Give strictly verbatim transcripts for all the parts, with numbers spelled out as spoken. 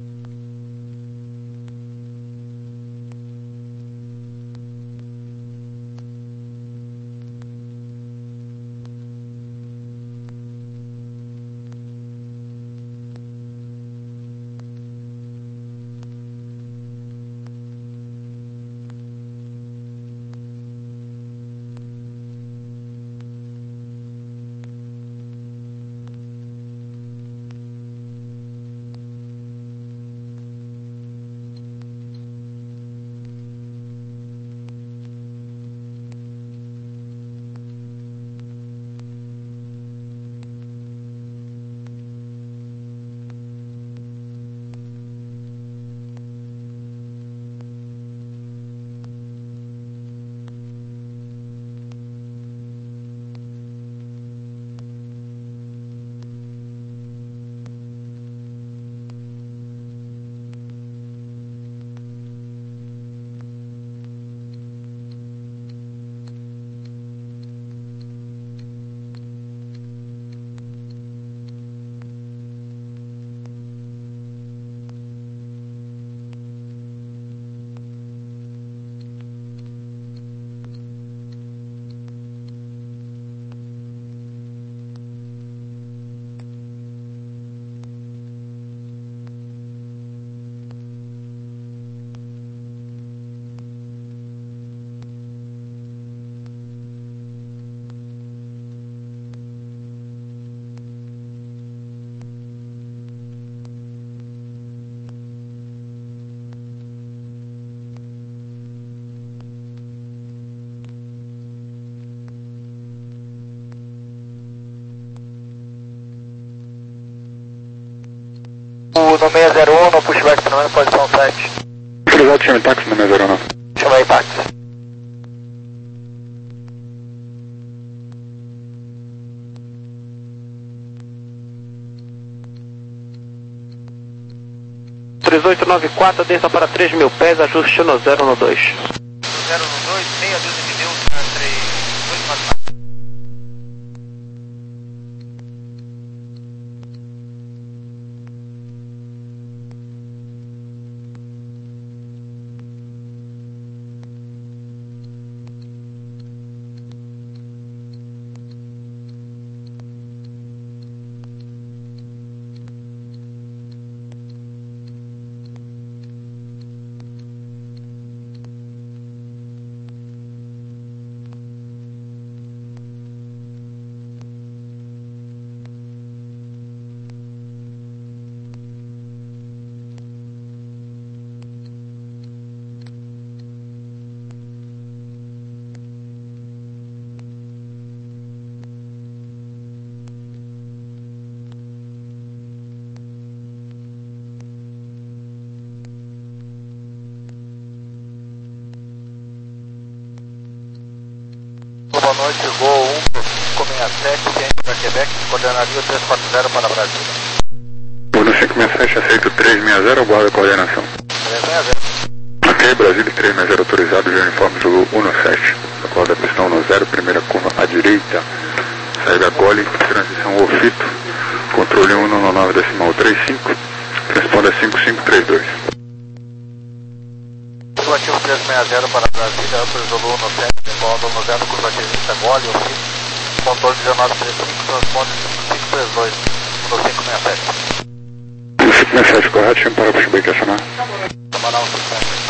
O no seis zero um, no pushback pelo menos, posição sete. Utilizado, chame táxi no seis zero um. Chama aí táxi. três oito nove quatro, desça para três mil pés, ajuste no zero no dois. zero no dois, meia dúzia de Deus, três oito nove quatro. Boa noite, Gol um, cinco seis sete, ciente para Quebec, coordenaria três quatro zero para Brasília. Uno cinco seis sete, aceito três seis zero, guarda a coordenação. três seis zero. Ok, Brasília três seis zero autorizado, de uniforme Zulu um sete. Acorda a pistão no zero, primeira curva à direita. Saída gole, transição ofito, controle um no nove decimal trinta e cinco, responda cinco cinco três dois. Curvativo três seis zero para Brasília, Upper Zulu no sete, decola no zero, curva direita, gole, ofito, controle dezenove trinta e cinco, transponder cinco cinco três dois, no cinco seis sete. cinco seis sete, correto, chame para o pushback acionar. Camarão cinco seis sete.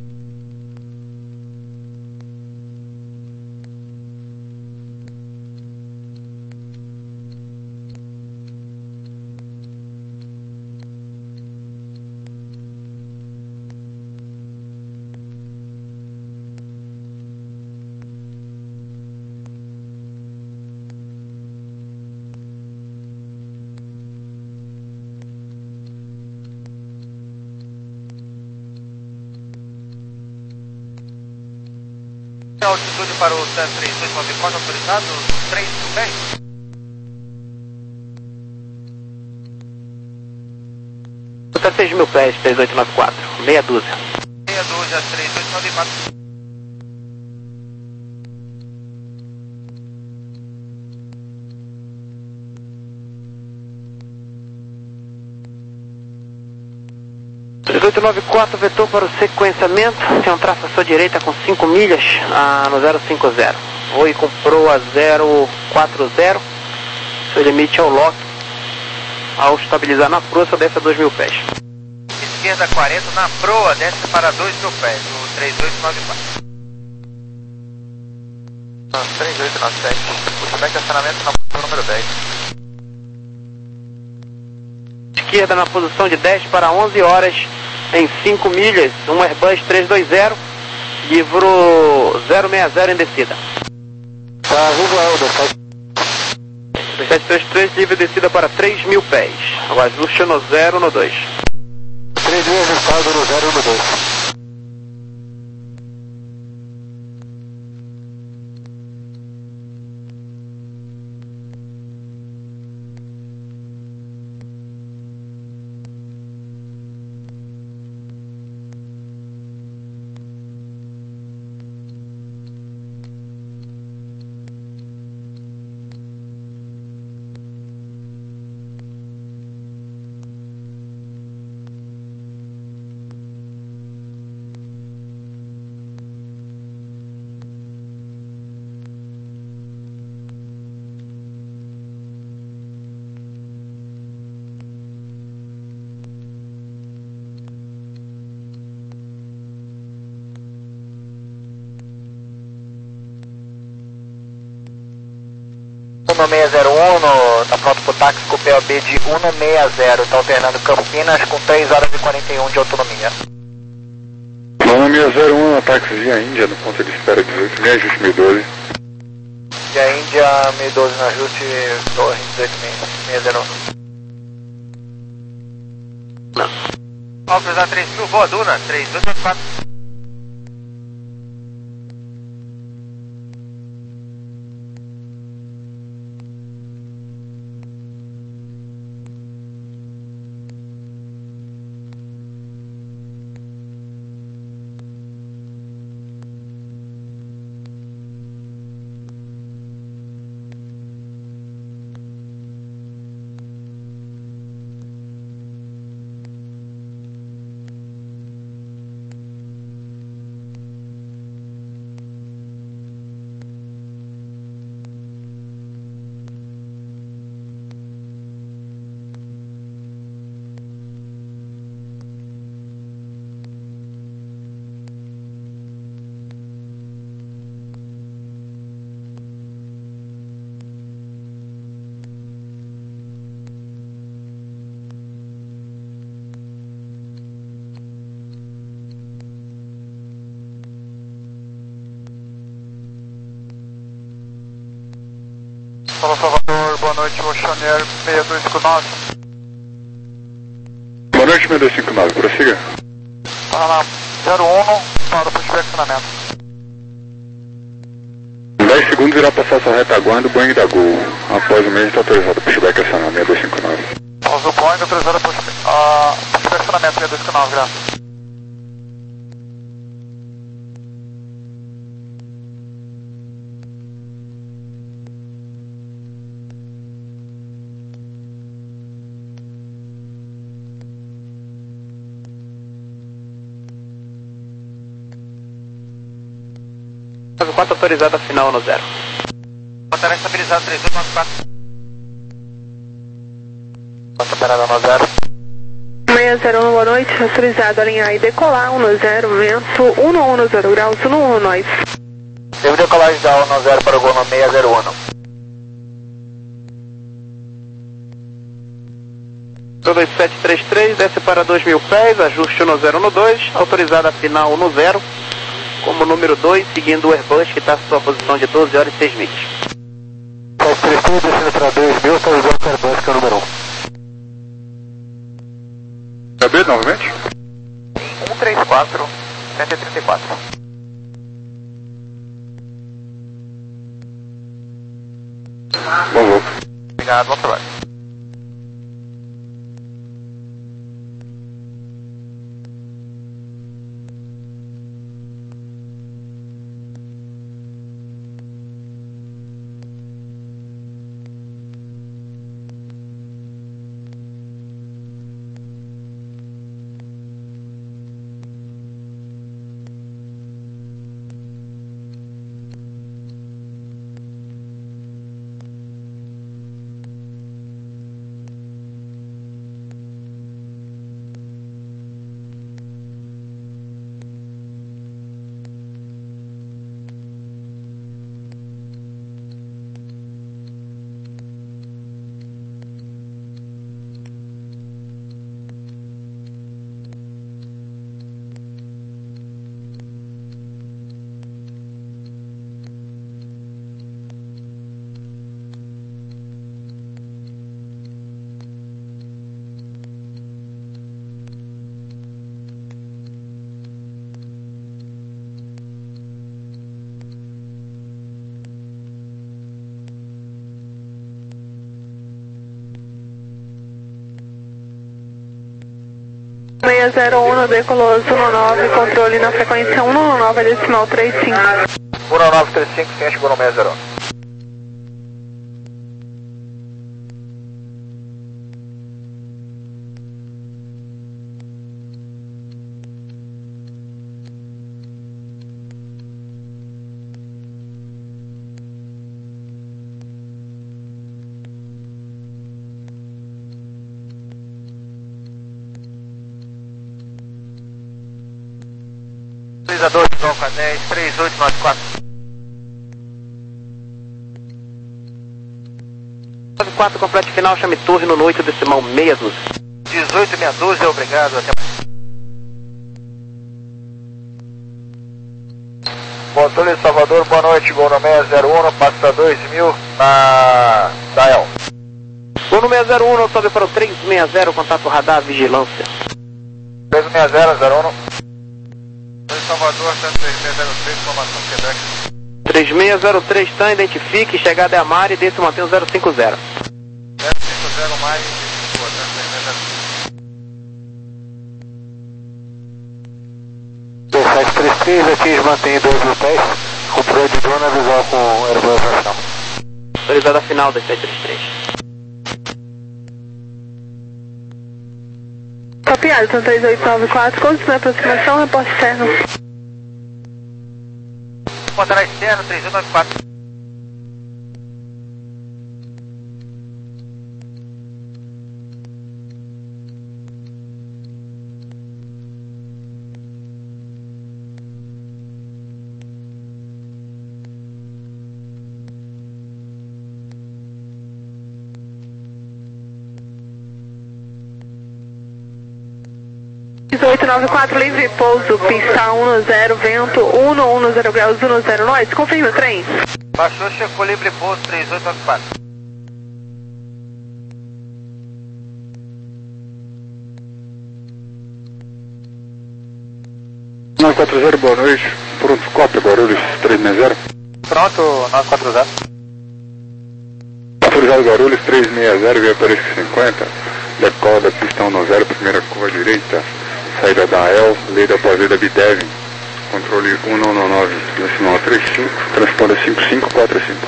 Altitude para o três dois nove quatro autorizado, três mil pés. Até seis mil pés, três oito nove quatro, meia dúzia. Meia dúzia, três oito nove quatro. dezoito noventa e quatro, vetor para o sequenciamento, tem um traço à sua direita com cinco milhas ah, no zero cinco zero. Voe com proa zero quatro zero, seu limite é o lock. Ao estabilizar na proa, só desce a dois mil pés. Esquerda quarenta, na proa, desce para dois mil pés, o três oito nove quatro. três oito nove sete, pushback de acionamento na posição número dez. Esquerda na posição de dez para onze horas, em cinco milhas, um Airbus trezentos e vinte, livro zero seis zero em descida. Tá, Viva Elder, sete três três, livre descida para três mil pés. O ajuste no zero no dois. três mil ajustado no zero no dois. um seis zero um, tá pronto pro táxi com o P O B de um seis zero, tá alternando Campinas com três horas e quarenta e um de autonomia. um seis zero um, táxi Via Índia no ponto de espera dezoito, meia ajuste mil e doze. Via Índia mil e doze no ajuste, torre dezoito seis zero um. Não. Ó, cruzar três mil, boa Duna, três dois nove quatro. Fala Salvador, boa noite, Oceanair seis dois cinco nove. Boa noite, seis dois cinco nove, prossiga. Paraná, zero um, para o pushback acionamento. Em dez segundos irá passar sua retaguarda do Boeing da Gol. Após o mesmo está autorizado o pushback acionamento seis dois cinco nove. Após o Boeing, autorizado pushback, uh, pushback acionamento seis dois cinco nove, graças. nove quatro autorizada final no zero. Bateria estabilizada três dois nove quatro. Bota parada no zero. seis zero um, boa noite, autorizado a alinhar e decolar um no zero, vento um no um no zero graus, um no um nós. Devo decolagem da um no zero para o gol no seis zero um. dois sete três três, desce para dois mil pés, ajuste no zero no dois, autorizada final no zero, como número dois, seguindo o Airbus que está em sua posição de doze horas e seis milhas. sete três três, descendo para dois mil, autorizando o Airbus que é o número um. Saber novamente? um três quatro, cento e trinta e quatro. Bom voo. Obrigado, bom trabalho. seis zero um, decolou um nove, controle na frequência um nove decimal trinta e cinco. um nove três cinco, sim, chegou no seis zero um. dois, Zonca dez, três oito nove quatro. nove quatro, completo final, chame torre no oito decimal meia dúzia. dezoito meia dúzia, obrigado, até mais. Controle Salvador, boa noite, gol no seis zero um, passa dois mil na Dael. Gol no seis zero um, sobe para o três seis zero, contato radar, vigilância. três seis zero, zero um. Salvador, três seis zero três, informação Quebec. três seis zero três, tá, identifique, chegada é a Mari, desce e mantém o zero cinco zero. zero cinco zero, Mari, dois sete três três, atinge, mantém dois hotéis, controle de drone visual com aeroportação. Autorizada final dois sete três três. Copiado, então três oito nove quatro, condição de aproximação, reporte externo. Contra externo, três oito nove quatro. dezoito nove quatro, livre pouso, pista um zero, vento um um zero graus, um zero noite, confirme o trem. Baixou, checou, livre pouso, três oito nove quatro. nove quatro zero, boa noite, pronto, cópia, Guarulhos, três seis zero. Pronto, nove quatro zero. Autorizado Guarulhos, três seis zero, via Paris cinquenta, decola da pista um zero, primeira curva direita. Saída da A E L, lei da pós-lei B D E V, controle um nove decimal trinta e cinco, transponder cinco cinco quatro cinco.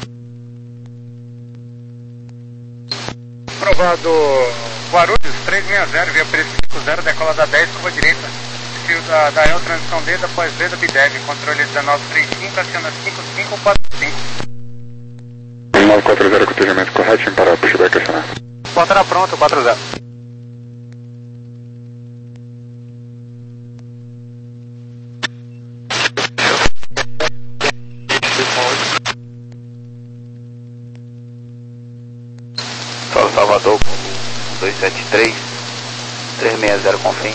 Aprovado Guarulhos, três seis zero, via preço cinco zero, decola da dez, curva direita, fio da, da A E L, transição D, da pós-lei da B D E V, controle dezenove trinta e cinco, aciona cinco cinco quatro cinco. nove quatro zero, cotejamento correto, em parar, pushback acionar. Contra pronto, quatro zero. Salvador, dois sete três, três seis zero, confim.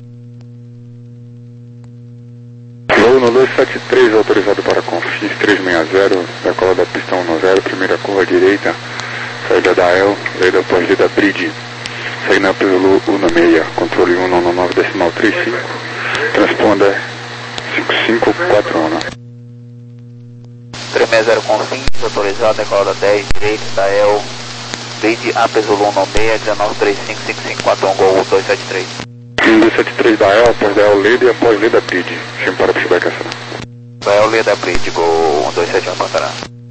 Voo no dois sete três, autorizado para confins, três seis zero, decola da pista um zero, primeira curva direita, saída da A E L, lei da pós-lei da B R I D, saída pelo um seis, controle um nove decimal trinta e cinco, transponder cinco cinco quatro um. três seis zero, confins, autorizado, decola da dez, direita da A E L. Bid A P Zulu um seis, dezenove três cinco cinco cinco quatro um, Gol dois sete três. dois sete três da A E L, após da A E L Leda e após Leda B R I D. Chame para pushback acionar. Da A E L Leda B R I D, Gol um dois sete um, Pantará.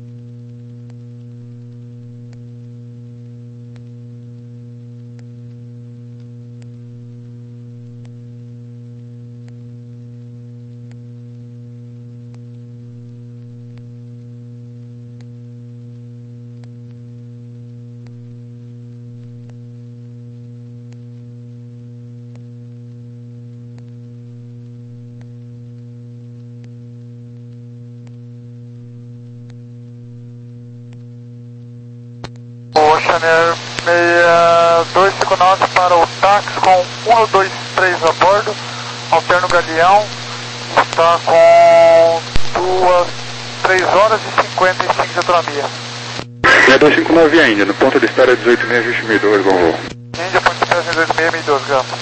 Oceaner seis dois cinco nove para o táxi com um dois três a bordo, alterno Galeão, está com duas, três horas e cinquenta e cinco de autonomia. É dois cinco nove ainda, no ponto de espera dezoito seis, vinte mil e dois, bom voo. Índia, ponto de espera dezoito seis, mil e dois, Gama.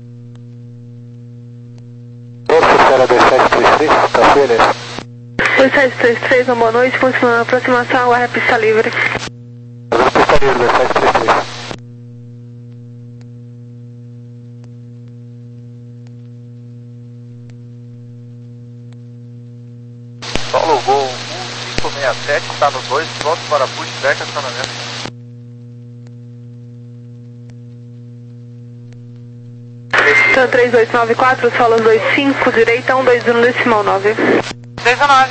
dois sete três três, tá feio, né? dois sete três três, uma boa noite, continuando a aproximação, aguarda a pista livre. Pista livre, sete três três. Solo Gol um cinco seis sete, está no dois, pronto para pushback acionamento. Então três oito nove quatro, solo dois cinco, direita um dois um decimal nove. dezenove.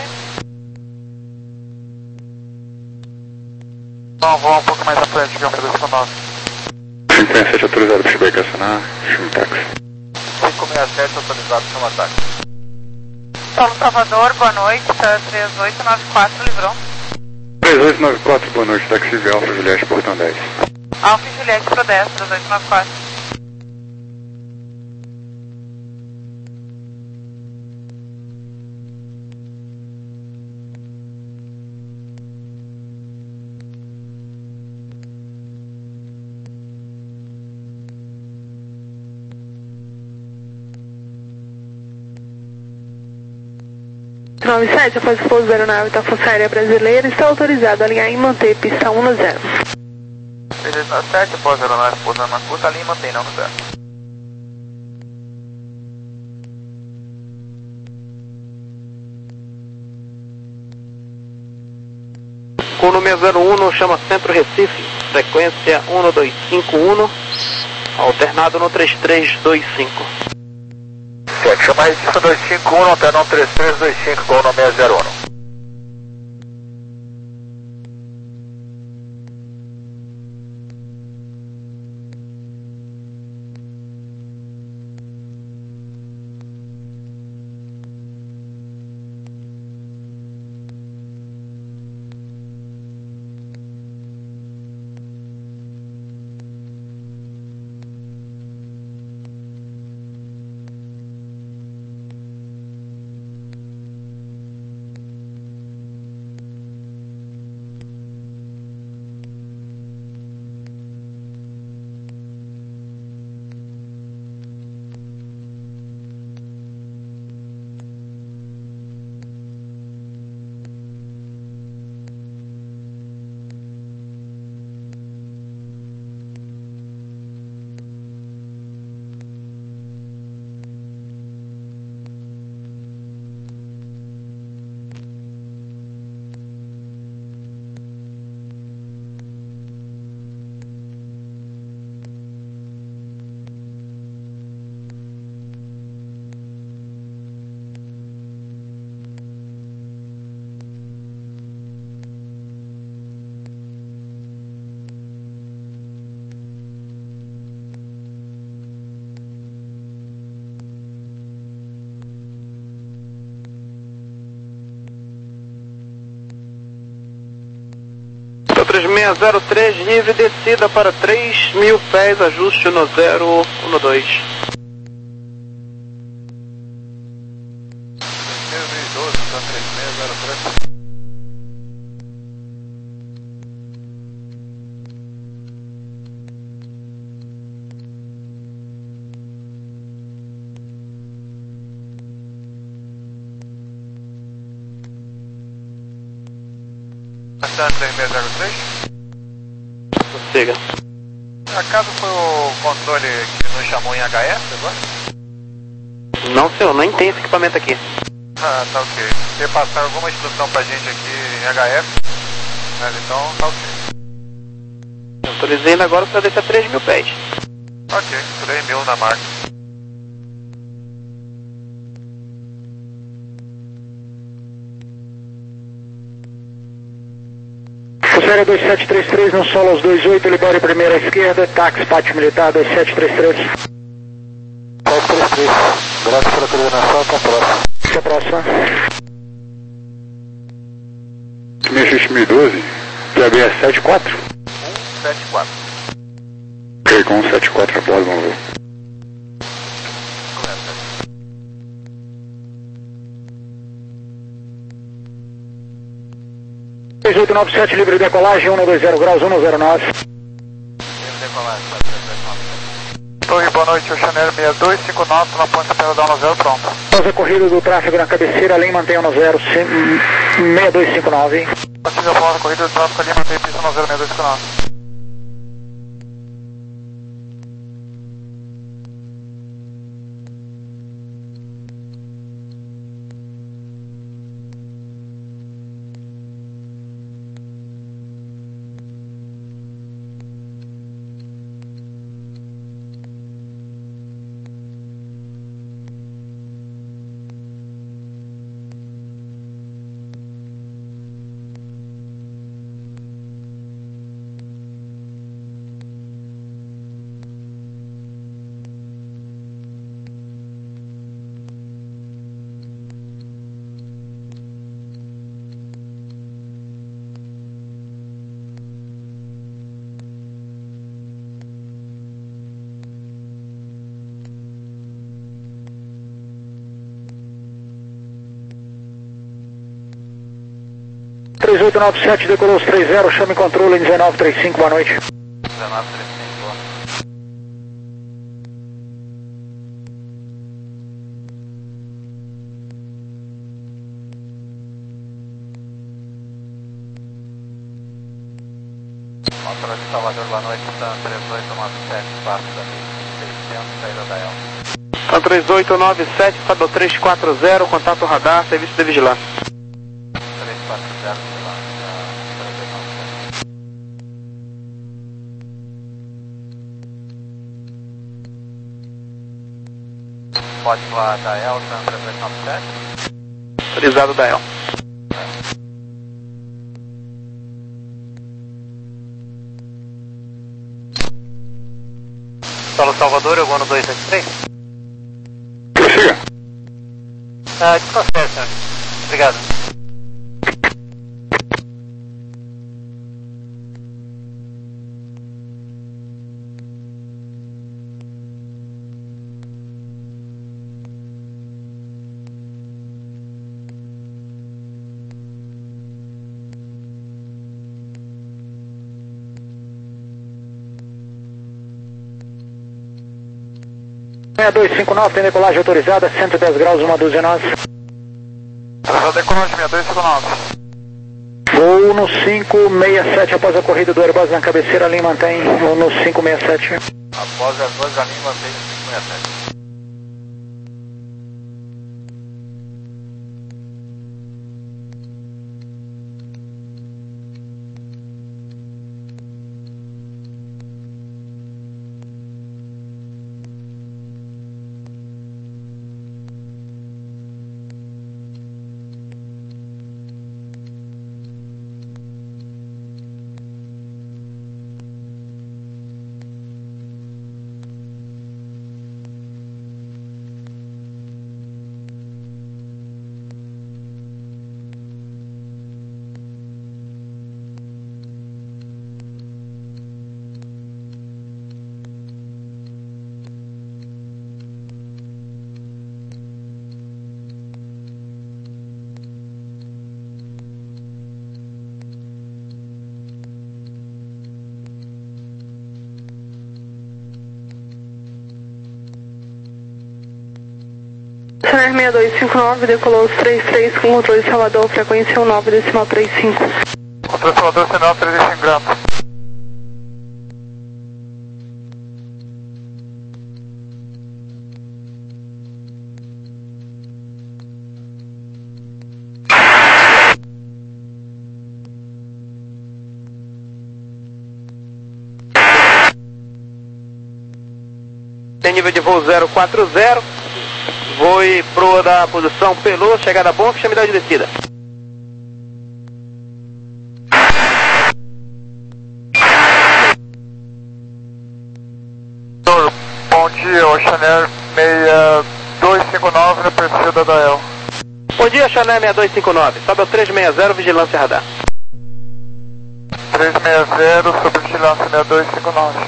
Então vou um pouco mais à frente, que é um dois cinco nove. cinco seis sete autorizado, pushback acionar, chama táxi. cinco seis sete autorizado, chama táxi. Solo Salvador, boa noite, três oito nove quatro, livrão. três oito nove quatro, boa noite, táxi V Alfa Juliette, portão dez. Alfa e Juliette pro dez, três oito nove quatro. nove sete, após o pouso da aeronave da Força Aérea Brasileira, está autorizado a alinhar e manter pista um no zero. três oito sete, após a aeronave pousando na curta, linha mantém não no zero. Com o número zero um, chama Centro Recife, frequência um dois cinco um, alternado no três três dois cinco. sete, chama Recife dois cinco um, alternão três três dois cinco, com o nome é zero um. três seis zero três, livre descida para três mil pés, ajuste no zero um dois. três mil e doze, então três seis zero três. três seis zero três? Siga. Acaso foi o controle que nos chamou em H F agora? Não, senhor, nem tem esse equipamento aqui. Ah, tá ok. Você passar alguma instrução pra gente aqui em H F, mas então tá ok. Autorizei ele agora para descer a três mil pés. Ok, três mil na marca. Série dois sete três três, no solo aos dois oito, libere primeira à esquerda, táxi, pátio militar dois sete três três. sete três três, graças pela coordenação, até a próxima. Até a próxima. seis X mil e doze, P B S sete quatro. um sete quatro. Ok, com um sete quatro a bordo, vamos ver. três oito nove sete, livre decolagem, um dois zero graus, um zero nove. Livre decolagem, sete três nove sete. Torre, boa noite, Ocean Air seis dois cinco nove, na ponte Serra da um zero, pronto. Fazer corrida do tráfego na cabeceira, além mantenha um zero seis dois cinco nove. Ativa a corrida do tráfego ali, mantenha pista um zero seis dois cinco nove. três oito nove sete, decolou os três zero, chame controle dezenove trinta e cinco, boa noite. dezenove trinta e cinco, boa. Controle de Salvador, boa noite, Sam três oito nove sete, espaço da mil seiscentos, saída da El. Sam três oito nove sete, Salvador três quatro zero, contato radar, serviço de vigilância. três quatro zero, vigilância, três oito nove sete. Pode voar da El, Sam três oito nove sete. Autorizado da El. Solo Salvador, eu vou no dois sete três. Prossiga. Ah, desconfere, senhor. Obrigado. seis dois cinco nove, tem decolagem autorizada, cento e dez graus, uma dúzia nós. Autorizado decolagem seis dois cinco nove. Voo no cinco seis sete após a corrida do Airbus na cabeceira, a linha mantém no cinco seis sete. Após as duas, a linha mantém no cinco seis sete. Ocean Air seis dois cinco nove, decolou os três três com controle de Salvador, frequência um nove decimal trinta e cinco. Controle de Salvador, sinal trinta e cinco graus. Tem nível de voo zero quatro zero. Voe proa da posição Pelô, chegada bom, chame de descida. Bom dia, Ocean Air seis dois cinco nove no perfil da Dael. Bom dia, Ocean Air seis dois cinco nove, sobe ao três seis zero, vigilância radar. três seis zero, sobre vigilância seis dois cinco nove.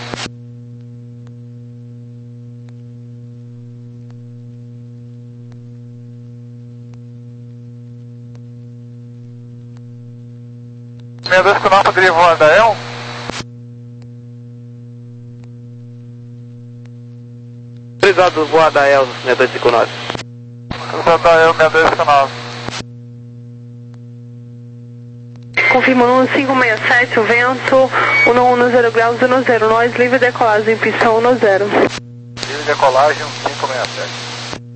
seis dois cinco nove poderia voar da El? autorizado voar da Elza seis dois cinco nove. Cruzado da El seis dois cinco nove. Confirmando cinco seis sete, o vento um um zero graus, um zero, nós, livre decolagem, pista um zero. Livre decolagem, cinco seis sete.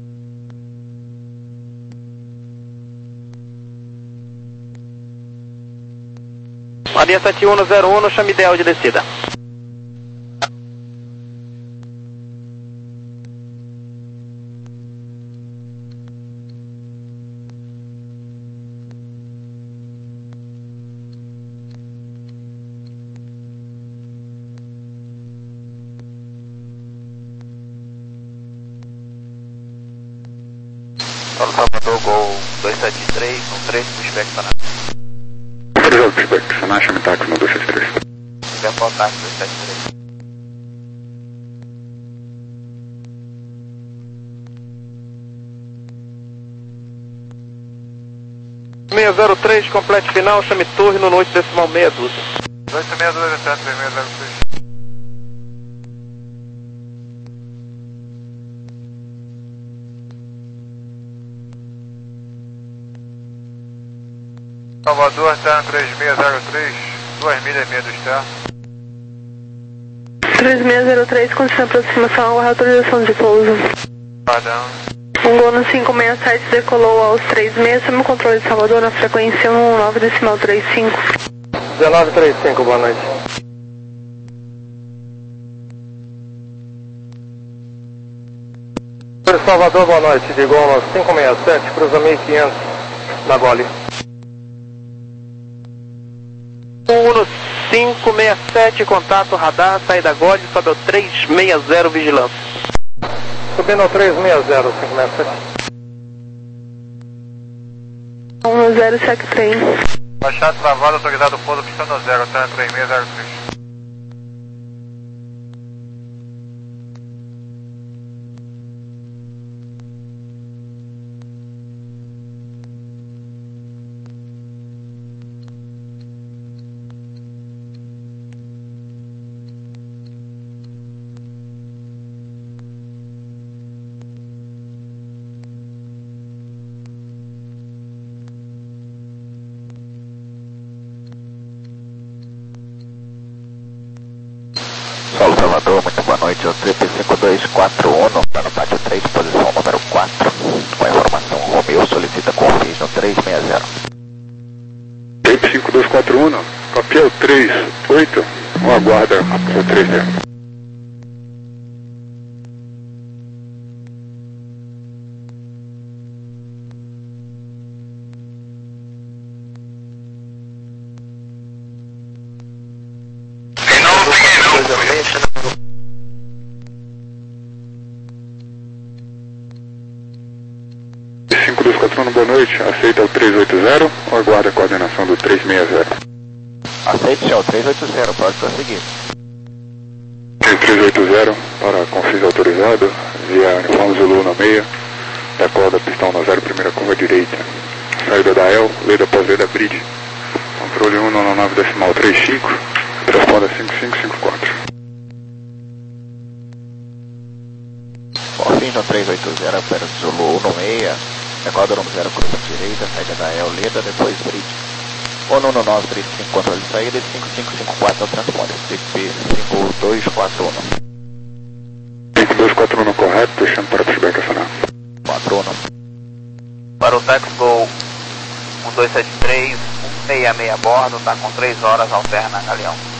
Maria sete um zero um, chame ideal de descida. Paulo Salvador, Gol dois sete três, um três pro Spec Saná. Autorizado pro Spec Saná, chame táxi no dois sete três. Tiver para o táxi dois sete três. seis zero três, complete final, chame torre no noite decimal meia dúzia. dois seis dois sete, três seis zero seis. Salvador, terra três seis zero três, duas milhas e meia do Star. três seis zero três, continua aproximação, aguarda autorização de pouso. Padrão. Um gol no cinco seis sete decolou aos três seis, chama o controle de Salvador na frequência um nove decimal trinta e cinco. dezenove trinta e cinco, boa noite. Salvador, boa noite, de Gol no cinco seis sete, cruza mil e quinhentos na Gole. um no cinco seis sete, contato radar, saída Gole, sobe ao três seis zero, vigilância. Subindo ao três seis zero, cinco seis sete. um zero, check trem. Baixado travado, autorizado pouso, pista no zero, terra três seis zero três. Paulo Salvador, muito boa noite, o T P cinco dois quatro um, está no pátio três, posição número quatro, com a informação Romeu solicita confins no três seis zero. T P cinco dois quatro um, papel três oito, um aguarda o três zero. cinco dois quatro um, boa noite, aceita o três oito zero ou aguarda a coordenação do três seis zero? Aceite, senhor, três oito zero, pode prosseguir. três oito zero, para confis autorizado, via uniforme Zulu na meia, decola pistão na zero, primeira curva direita. Saída da El, leda após leda bridge. Controle um no nove decimal trinta e cinco, transponda cinco cinco cinco quatro. Confins no três oito zero, para Zulu um seis, decola do número zero, curva direita, saída da El, leda, depois bridge. um um nove três cinco, controle de saída, e cinco cinco cinco quatro, transponder, T P cinco dois quatro um. cinco dois quatro um correto, deixando para o feedback acionar. quatro um. Para o táxi Gol um dois sete três, um seis seis a bordo, está com três horas, alterna Galeão.